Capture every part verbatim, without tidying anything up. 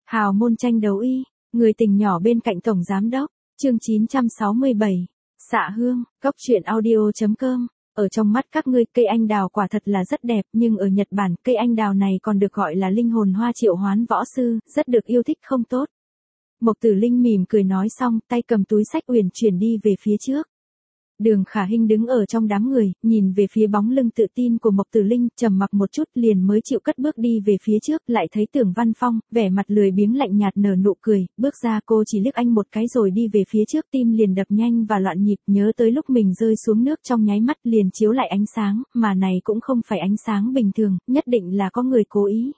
Hào môn tranh đấu y, người tình nhỏ bên cạnh tổng giám đốc, chương chín trăm sáu mươi bảy, xạ hương, góc truyện audio chấm com. Ở trong mắt các ngươi, cây anh đào quả thật là rất đẹp, nhưng ở Nhật Bản, cây anh đào này còn được gọi là linh hồn hoa triệu hoán võ sư, rất được yêu thích không tốt. Mộc Tử Linh mỉm cười nói xong, tay cầm túi sách uyển chuyển đi về phía trước. Đường Khả Hinh đứng ở trong đám người, nhìn về phía bóng lưng tự tin của Mộc Tử Linh, trầm mặc một chút liền mới chịu cất bước đi về phía trước, lại thấy Tưởng Văn Phong, vẻ mặt lười biếng lạnh nhạt nở nụ cười, bước ra cô chỉ liếc anh một cái rồi đi về phía trước, tim liền đập nhanh và loạn nhịp, nhớ tới lúc mình rơi xuống nước trong nháy mắt liền chiếu lại ánh sáng, mà này cũng không phải ánh sáng bình thường, nhất định là có người cố ý.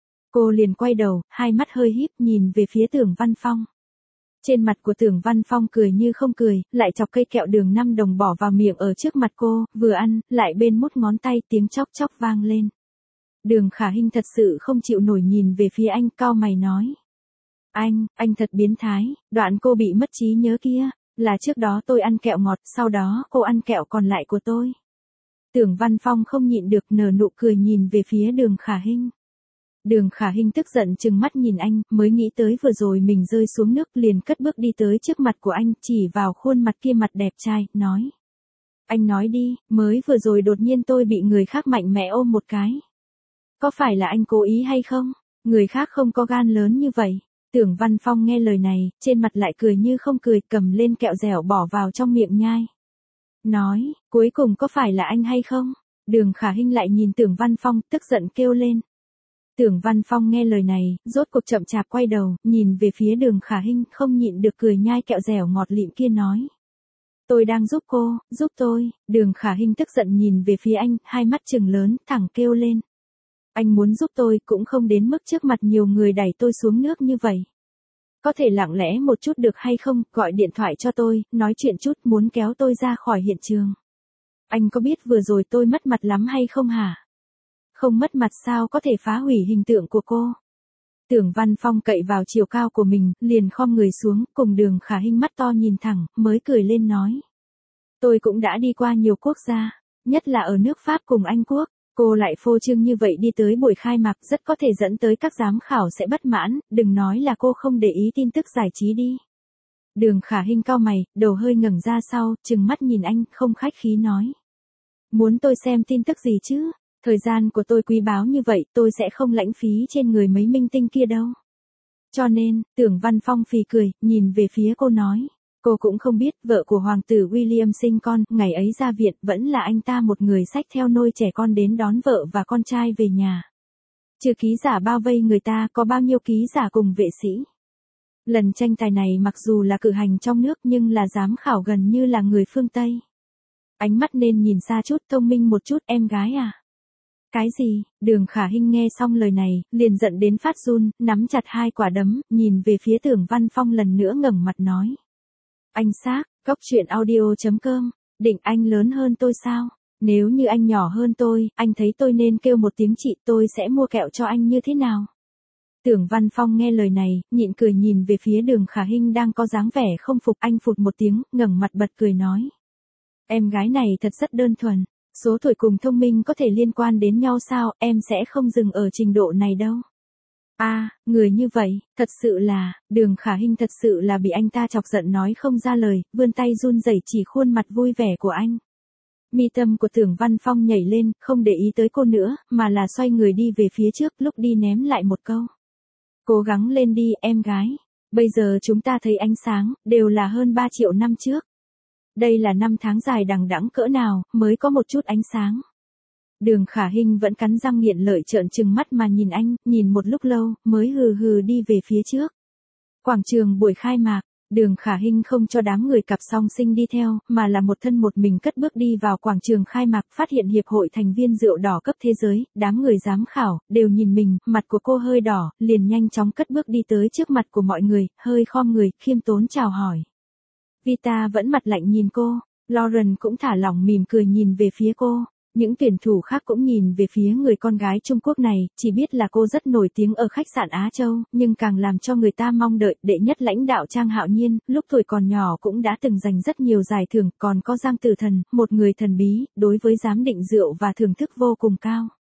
Cô liền quay đầu, hai mắt hơi híp nhìn về phía Tưởng Văn Phong. Trên mặt của Tưởng Văn Phong cười như không cười, lại chọc cây kẹo đường năm đồng bỏ vào miệng ở trước mặt cô, vừa ăn, lại bên mút ngón tay tiếng chóc chóc vang lên. Đường Khả Hinh thật sự không chịu nổi nhìn về phía anh, cau mày nói. Anh, anh thật biến thái, đoạn cô bị mất trí nhớ kia, là trước đó tôi ăn kẹo ngọt, sau đó cô ăn kẹo còn lại của tôi. Tưởng Văn Phong không nhịn được nở nụ cười nhìn về phía Đường Khả Hinh. Đường Khả Hinh tức giận trừng mắt nhìn anh, mới nghĩ tới vừa rồi mình rơi xuống nước liền cất bước đi tới trước mặt của anh, chỉ vào khuôn mặt kia mặt đẹp trai, nói. Anh nói đi, mới vừa rồi đột nhiên tôi bị người khác mạnh mẽ ôm một cái. Có phải là anh cố ý hay không? Người khác không có gan lớn như vậy. Tưởng Văn Phong nghe lời này, trên mặt lại cười như không cười, cầm lên kẹo dẻo bỏ vào trong miệng nhai. Nói, cuối cùng có phải là anh hay không? Đường Khả Hinh lại nhìn Tưởng Văn Phong, tức giận kêu lên. Tưởng Văn Phong nghe lời này, rốt cuộc chậm chạp quay đầu, nhìn về phía Đường Khả Hinh, không nhịn được cười nhai kẹo dẻo ngọt lịm kia nói. Tôi đang giúp cô, giúp tôi. Đường Khả Hinh tức giận nhìn về phía anh, hai mắt trừng lớn, thẳng kêu lên. Anh muốn giúp tôi cũng không đến mức trước mặt nhiều người đẩy tôi xuống nước như vậy. Có thể lặng lẽ một chút được hay không, gọi điện thoại cho tôi, nói chuyện chút, muốn kéo tôi ra khỏi hiện trường. Anh có biết vừa rồi tôi mất mặt lắm hay không hả? Không mất mặt sao có thể phá hủy hình tượng của cô. Tưởng Văn Phong cậy vào chiều cao của mình, liền khom người xuống, cùng Đường Khả Hinh mắt to nhìn thẳng, mới cười lên nói. Tôi cũng đã đi qua nhiều quốc gia, nhất là ở nước Pháp cùng Anh Quốc, cô lại phô trương như vậy đi tới buổi khai mạc rất có thể dẫn tới các giám khảo sẽ bất mãn, đừng nói là cô không để ý tin tức giải trí đi. Đường Khả Hinh cau mày, đầu hơi ngẩng ra sau, trừng mắt nhìn anh, không khách khí nói. Muốn tôi xem tin tức gì chứ? Thời gian của tôi quý báu như vậy, tôi sẽ không lãng phí trên người mấy minh tinh kia đâu. Cho nên, Tưởng Văn Phong phì cười, nhìn về phía cô nói. Cô cũng không biết, vợ của Hoàng tử William sinh con, ngày ấy ra viện, vẫn là anh ta một người xách theo nôi trẻ con đến đón vợ và con trai về nhà. Trừ ký giả bao vây người ta, có bao nhiêu ký giả cùng vệ sĩ. Lần tranh tài này mặc dù là cử hành trong nước nhưng là giám khảo gần như là người phương Tây. Ánh mắt nên nhìn xa chút, thông minh một chút, em gái à. Cái gì? Đường Khả Hinh nghe xong lời này, liền giận đến phát run, nắm chặt hai quả đấm, nhìn về phía Tưởng Văn Phong lần nữa ngẩng mặt nói. Anh xác, góc truyện audio chấm com, định anh lớn hơn tôi sao? Nếu như anh nhỏ hơn tôi, anh thấy tôi nên kêu một tiếng chị, tôi sẽ mua kẹo cho anh như thế nào? Tưởng Văn Phong nghe lời này, nhịn cười nhìn về phía Đường Khả Hinh đang có dáng vẻ không phục, anh phụt một tiếng, ngẩng mặt bật cười nói. Em gái này thật rất đơn thuần. Số tuổi cùng thông minh có thể liên quan đến nhau sao, em sẽ không dừng ở trình độ này đâu. A, à, người như vậy, thật sự là, Đường Khả Hinh thật sự là bị anh ta chọc giận nói không ra lời, vươn tay run rẩy chỉ khuôn mặt vui vẻ của anh. Mi tâm của Tưởng Văn Phong nhảy lên, không để ý tới cô nữa, mà là xoay người đi về phía trước, lúc đi ném lại một câu. Cố gắng lên đi, em gái. Bây giờ chúng ta thấy ánh sáng, đều là hơn ba triệu năm trước. Đây là năm tháng dài đằng đẵng cỡ nào, mới có một chút ánh sáng. Đường Khả Hinh vẫn cắn răng nghiện lợi trợn trừng mắt mà nhìn anh, nhìn một lúc lâu, mới hừ hừ đi về phía trước. Quảng trường buổi khai mạc, Đường Khả Hinh không cho đám người cặp song sinh đi theo, mà là một thân một mình cất bước đi vào quảng trường khai mạc, phát hiện hiệp hội thành viên rượu đỏ cấp thế giới, đám người giám khảo, đều nhìn mình, mặt của cô hơi đỏ, liền nhanh chóng cất bước đi tới trước mặt của mọi người, hơi khom người, khiêm tốn chào hỏi. Vita vẫn mặt lạnh nhìn cô, Lauren cũng thả lỏng mỉm cười nhìn về phía cô, những tuyển thủ khác cũng nhìn về phía người con gái Trung Quốc này, chỉ biết là cô rất nổi tiếng ở khách sạn Á Châu, nhưng càng làm cho người ta mong đợi, đệ nhất lãnh đạo Trang Hạo Nhiên, lúc tuổi còn nhỏ cũng đã từng giành rất nhiều giải thưởng, còn có Giang Tử Thần, một người thần bí, đối với giám định rượu và thưởng thức vô cùng cao.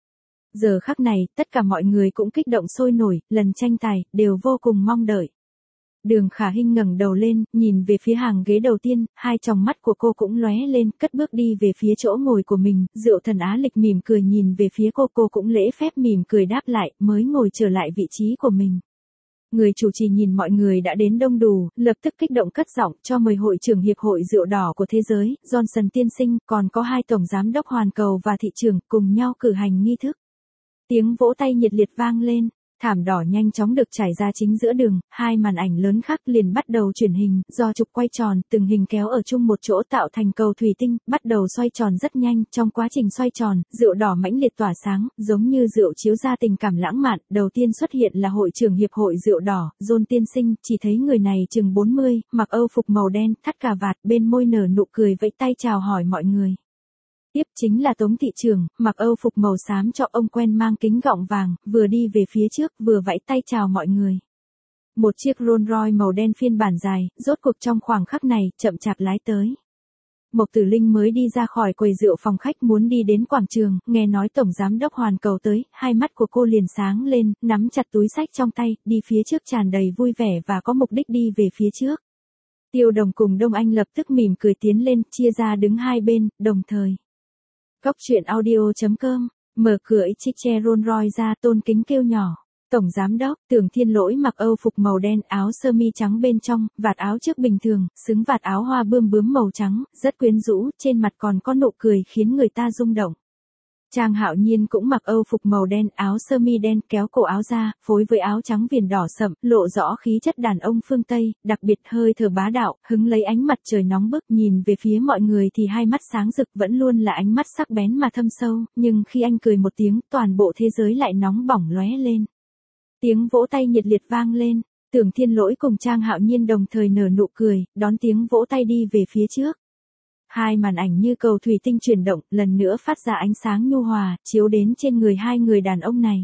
Giờ khắc này, tất cả mọi người cũng kích động sôi nổi, lần tranh tài, đều vô cùng mong đợi. Đường Khả Hinh ngẩng đầu lên, nhìn về phía hàng ghế đầu tiên, hai tròng mắt của cô cũng lóe lên, cất bước đi về phía chỗ ngồi của mình, Diệu Thần Á Lịch mỉm cười nhìn về phía cô, cô cũng lễ phép mỉm cười đáp lại, mới ngồi trở lại vị trí của mình. Người chủ trì nhìn mọi người đã đến đông đủ, lập tức kích động cất giọng cho mời hội trưởng Hiệp hội Rượu Đỏ của Thế giới, Johnson tiên sinh, còn có hai tổng giám đốc hoàn cầu và thị trường, cùng nhau cử hành nghi thức. Tiếng vỗ tay nhiệt liệt vang lên. Thảm đỏ nhanh chóng được trải ra chính giữa đường, hai màn ảnh lớn khác liền bắt đầu chuyển hình, do trục quay tròn, từng hình kéo ở chung một chỗ tạo thành cầu thủy tinh, bắt đầu xoay tròn rất nhanh, trong quá trình xoay tròn, rượu đỏ mãnh liệt tỏa sáng, giống như rượu chiếu ra tình cảm lãng mạn, đầu tiên xuất hiện là hội trưởng Hiệp hội Rượu Đỏ, John tiên sinh, chỉ thấy người này chừng bốn mươi, mặc âu phục màu đen, thắt cà vạt, bên môi nở nụ cười vẫy tay chào hỏi mọi người. Tiếp chính là Tống thị trưởng, mặc âu phục màu xám cho ông quen mang kính gọng vàng, vừa đi về phía trước, vừa vẫy tay chào mọi người. Một chiếc Rolls Royce màu đen phiên bản dài, rốt cuộc trong khoảng khắc này, chậm chạp lái tới. Mộc Tử Linh mới đi ra khỏi quầy rượu phòng khách muốn đi đến quảng trường, nghe nói tổng giám đốc hoàn cầu tới, hai mắt của cô liền sáng lên, nắm chặt túi xách trong tay, đi phía trước tràn đầy vui vẻ và có mục đích đi về phía trước. Tiêu Đồng cùng Đông Anh lập tức mỉm cười tiến lên, chia ra đứng hai bên, đồng thời. Góc truyện audio chấm com, mở cửa chiếc xe Rolls Royce ra, tôn kính kêu nhỏ. Tổng giám đốc, Tưởng Thiên Lỗi mặc âu phục màu đen, áo sơ mi trắng bên trong, vạt áo trước bình thường, xứng vạt áo hoa bươm bướm màu trắng, rất quyến rũ, trên mặt còn có nụ cười khiến người ta rung động. Trang Hạo Nhiên cũng mặc âu phục màu đen, áo sơ mi đen, kéo cổ áo ra, phối với áo trắng viền đỏ sậm, lộ rõ khí chất đàn ông phương Tây, đặc biệt hơi thở bá đạo, hứng lấy ánh mặt trời nóng bức, nhìn về phía mọi người thì hai mắt sáng rực, vẫn luôn là ánh mắt sắc bén mà thâm sâu, nhưng khi anh cười một tiếng, toàn bộ thế giới lại nóng bỏng lóe lên. Tiếng vỗ tay nhiệt liệt vang lên, Tưởng Thiên Lỗi cùng Trang Hạo Nhiên đồng thời nở nụ cười, đón tiếng vỗ tay đi về phía trước. Hai màn ảnh như cầu thủy tinh chuyển động, lần nữa phát ra ánh sáng nhu hòa, chiếu đến trên người hai người đàn ông này.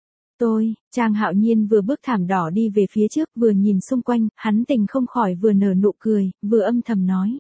Tôi, Trang Hạo Nhiên vừa bước thảm đỏ đi về phía trước, vừa nhìn xung quanh, hắn tình không khỏi vừa nở nụ cười, vừa âm thầm nói.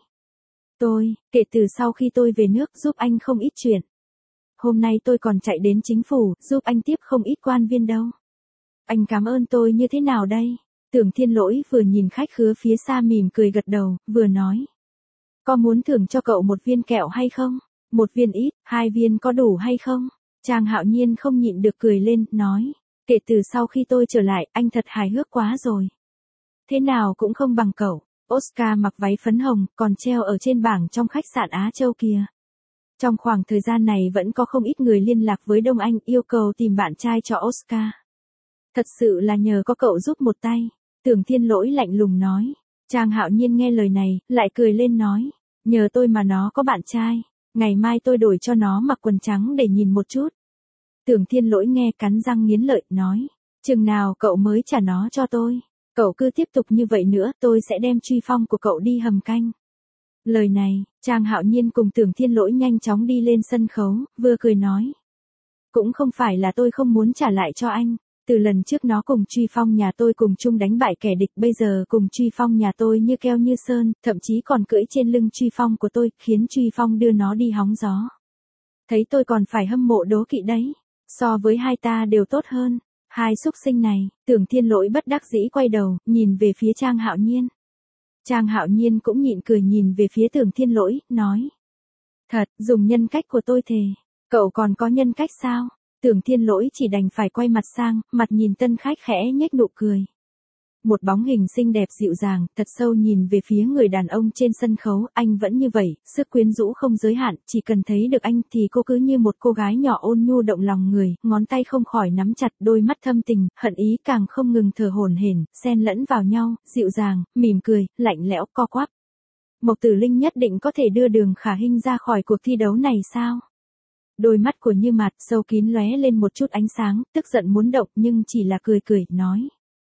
Tôi, kể từ sau khi tôi về nước giúp anh không ít chuyện. Hôm nay tôi còn chạy đến chính phủ, giúp anh tiếp không ít quan viên đâu. Anh cảm ơn tôi như thế nào đây? Tưởng Thiên Lỗi vừa nhìn khách khứa phía xa mỉm cười gật đầu, vừa nói. Có muốn thưởng cho cậu một viên kẹo hay không? Một viên ít, hai viên có đủ hay không? Trang Hạo Nhiên không nhịn được cười lên, nói. Kể từ sau khi tôi trở lại, anh thật hài hước quá rồi. Thế nào cũng không bằng cậu. Oscar mặc váy phấn hồng, còn treo ở trên bảng trong khách sạn Á Châu kia. Trong khoảng thời gian này vẫn có không ít người liên lạc với Đông Anh yêu cầu tìm bạn trai cho Oscar. Thật sự là nhờ có cậu giúp một tay. Tưởng Thiên Lỗi lạnh lùng nói. Trang Hạo Nhiên nghe lời này, lại cười lên nói. Nhờ tôi mà nó có bạn trai. Ngày mai tôi đổi cho nó mặc quần trắng để nhìn một chút. Tưởng Thiên Lỗi nghe cắn răng nghiến lợi, nói. Chừng nào cậu mới trả nó cho tôi. Cậu cứ tiếp tục như vậy nữa, tôi sẽ đem truy phong của cậu đi hầm canh. Lời này, Trang Hạo Nhiên cùng Tưởng Thiên Lỗi nhanh chóng đi lên sân khấu, vừa cười nói. Cũng không phải là tôi không muốn trả lại cho anh. Từ lần trước nó cùng truy phong nhà tôi cùng chung đánh bại kẻ địch, bây giờ cùng truy phong nhà tôi như keo như sơn, thậm chí còn cưỡi trên lưng truy phong của tôi, khiến truy phong đưa nó đi hóng gió. Thấy tôi còn phải hâm mộ đố kỵ đấy. So với hai ta đều tốt hơn. Hai súc sinh này, Tưởng Thiên Lỗi bất đắc dĩ quay đầu, nhìn về phía Trang Hạo Nhiên. Trang Hạo Nhiên cũng nhịn cười nhìn về phía Tưởng Thiên Lỗi, nói. Thật, dùng nhân cách của tôi thề. Cậu còn có nhân cách sao? Tưởng Thiên Lỗi chỉ đành phải quay mặt sang, mặt nhìn tân khách khẽ nhếch nụ cười. Một bóng hình xinh đẹp dịu dàng, thật sâu nhìn về phía người đàn ông trên sân khấu, anh vẫn như vậy, sức quyến rũ không giới hạn, chỉ cần thấy được anh thì cô cứ như một cô gái nhỏ ôn nhu động lòng người, ngón tay không khỏi nắm chặt, đôi mắt thâm tình, hận ý càng không ngừng thở hổn hển, xen lẫn vào nhau, dịu dàng, mỉm cười, lạnh lẽo, co quắp. Mộc Tử Linh nhất định có thể đưa Đường Khả Hinh ra khỏi cuộc thi đấu này sao? Đôi mắt của Như Mạt sâu kín lóe lên một chút ánh sáng, tức giận muốn động nhưng chỉ là cười cười, nói.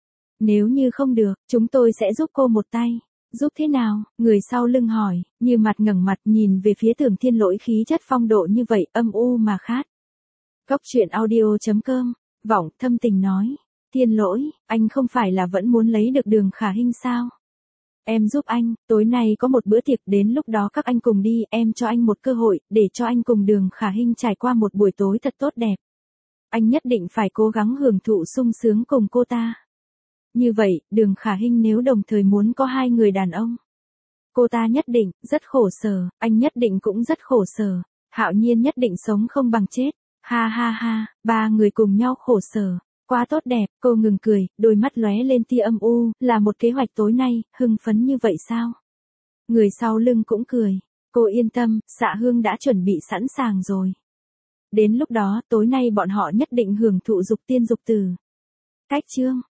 Nếu như không được, chúng tôi sẽ giúp cô một tay. Giúp thế nào? Người sau lưng hỏi, Như Mạt ngẩng mặt nhìn về phía Tưởng Thiên Lỗi khí chất phong độ như vậy, âm u mà khát. Góc truyện audio chấm com, Vọng thâm tình nói. Thiên Lỗi, anh không phải là vẫn muốn lấy được Đường Khả Hinh sao? Em giúp anh, tối nay có một bữa tiệc, đến lúc đó các anh cùng đi, em cho anh một cơ hội, để cho anh cùng Đường Khả Hinh trải qua một buổi tối thật tốt đẹp. anh nhất định phải cố gắng hưởng thụ sung sướng cùng cô ta. Như vậy, Đường Khả Hinh nếu đồng thời muốn có hai người đàn ông. Cô ta nhất định, rất khổ sở, anh nhất định cũng rất khổ sở, Hạo Nhiên nhất định sống không bằng chết. Ha ha ha, ba người cùng nhau khổ sở. Quá tốt đẹp, cô ngừng cười, đôi mắt lóe lên tia âm u, là một kế hoạch tối nay, hưng phấn như vậy sao? Người sau lưng cũng cười. Cô yên tâm, Xạ Hương đã chuẩn bị sẵn sàng rồi. Đến lúc đó, tối nay bọn họ nhất định hưởng thụ dục tiên dục tử. Cách chương